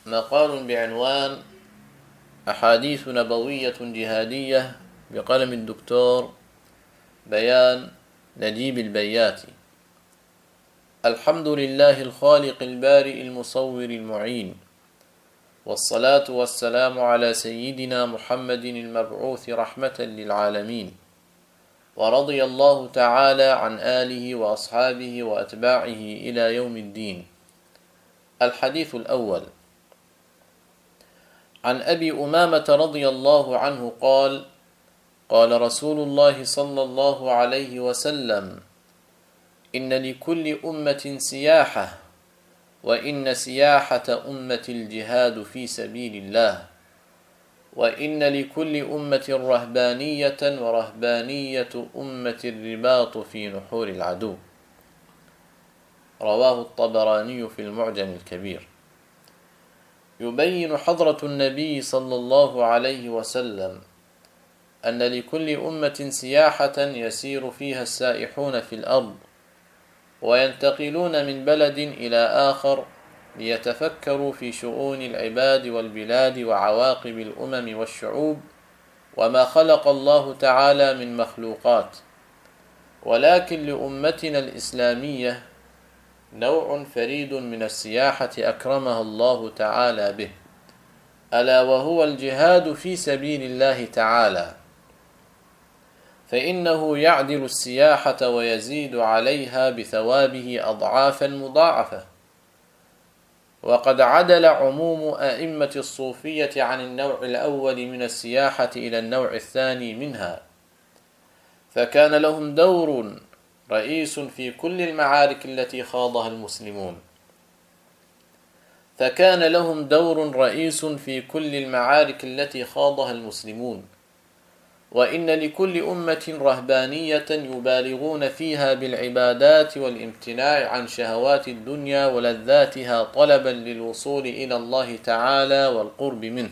مقال بعنوان أحاديث نبوية جهادية بقلم الدكتور بيان نجيب البياتي. الحمد لله الخالق البارئ المصور المعين، والصلاة والسلام على سيدنا محمد المبعوث رحمة للعالمين، ورضي الله تعالى عن آله وأصحابه وأتباعه إلى يوم الدين. الحديث الأول: عن أبي أمامة رضي الله عنه قال: قال رسول الله صلى الله عليه وسلم: إن لكل أمة سياحة، وإن سياحة أمة الجهاد في سبيل الله، وإن لكل أمة رهبانية، ورهبانية أمة الرباط في نحور العدو. رواه الطبراني في المعجم الكبير. يبين حضرة النبي صلى الله عليه وسلم أن لكل أمة سياحة يسير فيها السائحون في الأرض، وينتقلون من بلد إلى آخر ليتفكروا في شؤون العباد والبلاد وعواقب الأمم والشعوب وما خلق الله تعالى من مخلوقات. ولكن لأمتنا الإسلامية نوع فريد من السياحة أكرمها الله تعالى به، ألا وهو الجهاد في سبيل الله تعالى، فإنه يعدل السياحة ويزيد عليها بثوابه أضعافا مضاعفة. وقد عدل عموم أئمة الصوفية عن النوع الأول من السياحة إلى النوع الثاني منها، فكان لهم دور رئيس في كل المعارك التي خاضها المسلمون. وإن لكل أمة رهبانية يبالغون فيها بالعبادات والامتناع عن شهوات الدنيا ولذاتها طلبا للوصول إلى الله تعالى والقرب منه.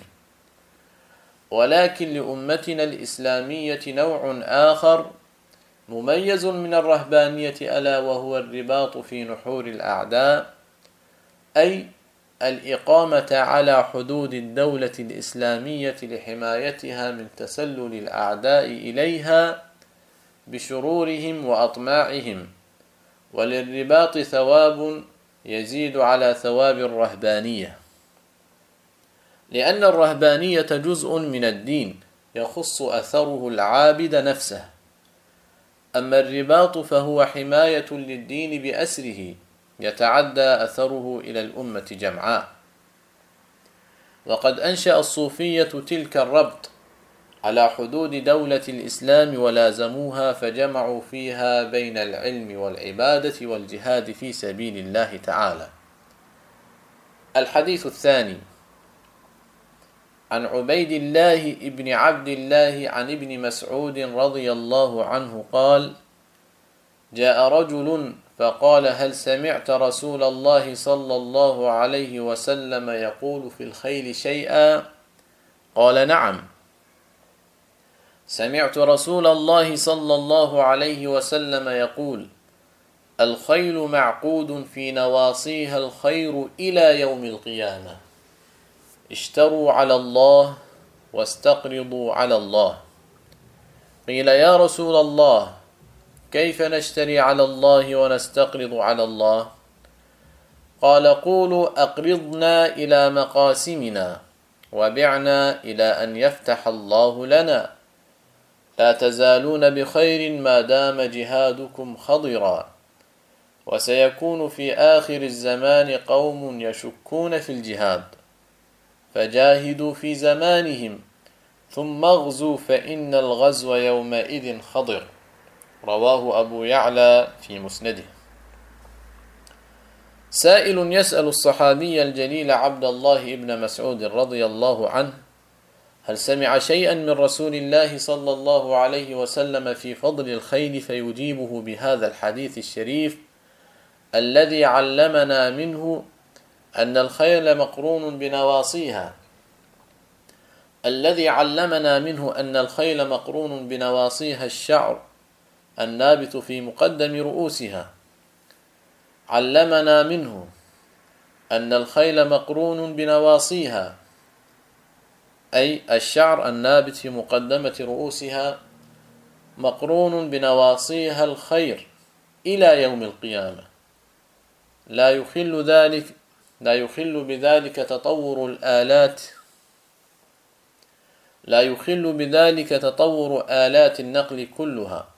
ولكن لأمتنا الإسلامية نوع آخر مميز من الرهبانية، ألا وهو الرباط في نحور الأعداء، أي الإقامة على حدود الدولة الإسلامية لحمايتها من تسلل الأعداء إليها بشرورهم وأطماعهم. وللرباط ثواب يزيد على ثواب الرهبانية، لأن الرهبانية جزء من الدين يخص أثره العابد نفسه، أما الرباط فهو حماية للدين بأسره يتعدى أثره إلى الأمة جمعاء. وقد أنشأ الصوفية تلك الربط على حدود دولة الإسلام ولازموها، فجمعوا فيها بين العلم والعبادة والجهاد في سبيل الله تعالى. الحديث الثاني: عن عبيد الله ابن عبد الله عن ابن مسعود رضي الله عنه قال: جاء رجل فقال: هل سمعت رسول الله صلى الله عليه وسلم يقول في الخيل شيئا؟ قال: نعم، سمعت رسول الله صلى الله عليه وسلم يقول: الخيل معقود في نواصيها الخير إلى يوم القيامة، اشتروا على الله واستقرضوا على الله. قيل: يا رسول الله، كيف نشتري على الله ونستقرض على الله؟ قال: قولوا أقرضنا إلى مقاسمنا، وبعنا إلى أن يفتح الله لنا، لا تزالون بخير ما دام جهادكم خضرا، وسيكون في آخر الزمان قوم يشكون في الجهاد، فجاهدوا في زمانهم ثم اغزوا فإن الغزو يومئذ خضر. رواه أبو يعلى في مسنده. سائل يسأل الصحابي الجليل عبد الله بن مسعود رضي الله عنه: هل سمع شيئا من رسول الله صلى الله عليه وسلم في فضل الخيل؟ فيجيبه بهذا الحديث الشريف الذي علمنا منه أن الخيل مقرون بنواصيها الشعر النابت في مقدم رؤوسها. علمنا منه أن الخيل مقرون بنواصيها، أي الشعر النابت في مقدمة رؤوسها مقرون بنواصيها الخير إلى يوم القيامة، لا يخل بذلك تطور آلات النقل كلها.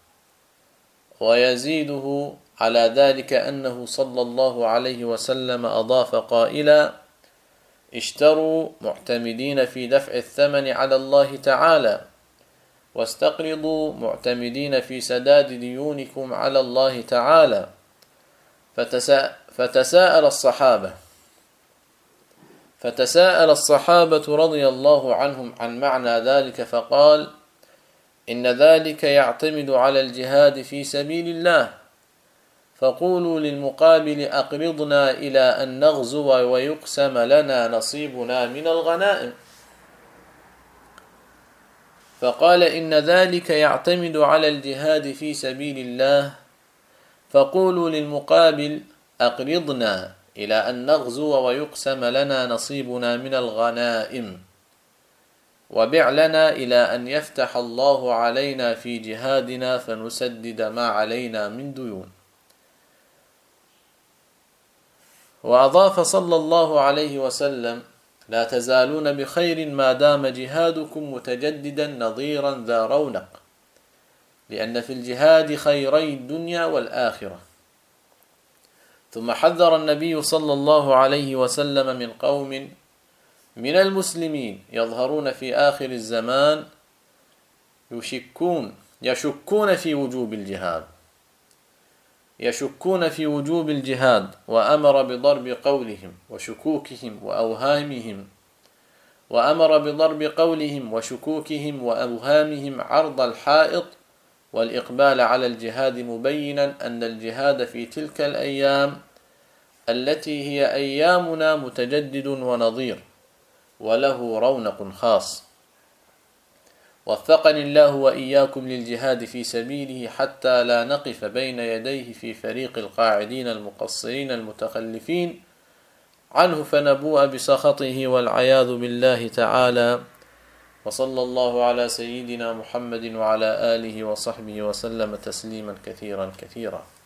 ويزيده على ذلك أنه صلى الله عليه وسلم أضاف قائلا: اشتروا معتمدين في دفع الثمن على الله تعالى، واستقرضوا معتمدين في سداد ديونكم على الله تعالى. فتساءل الصحابة رضي الله عنهم عن معنى ذلك، فقال: إن ذلك يعتمد على الجهاد في سبيل الله، فقولوا للمقابل: أقرضنا إلى أن نغزو ويقسم لنا نصيبنا من الغنائم. فقال: إن ذلك يعتمد على الجهاد في سبيل الله، فقولوا للمقابل: أقرضنا إلى أن نغزو ويقسم لنا نصيبنا من الغنائم، وبع لنا إلى أن يفتح الله علينا في جهادنا فنسدد ما علينا من ديون. وأضاف صلى الله عليه وسلم: لا تزالون بخير ما دام جهادكم متجددا نظيرا ذا رونق، لأن في الجهاد خيري الدنيا والآخرة. ثم حذر النبي صلى الله عليه وسلم من قوم من المسلمين يظهرون في آخر الزمان يشكون في وجوب الجهاد، وأمر بضرب قولهم وشكوكهم وأوهامهم عرض الحائط والإقبال على الجهاد، مبينا أن الجهاد في تلك الأيام التي هي أيامنا متجدد ونظير، وله رونق خاص. وفقني الله وإياكم للجهاد في سبيله حتى لا نقف بين يديه في فريق القاعدين المقصرين المتخلفين عنه فنبوء بسخطه والعياذ بالله تعالى. وصلى الله على سيدنا محمد وعلى آله وصحبه وسلم تسليما كثيرا كثيرا.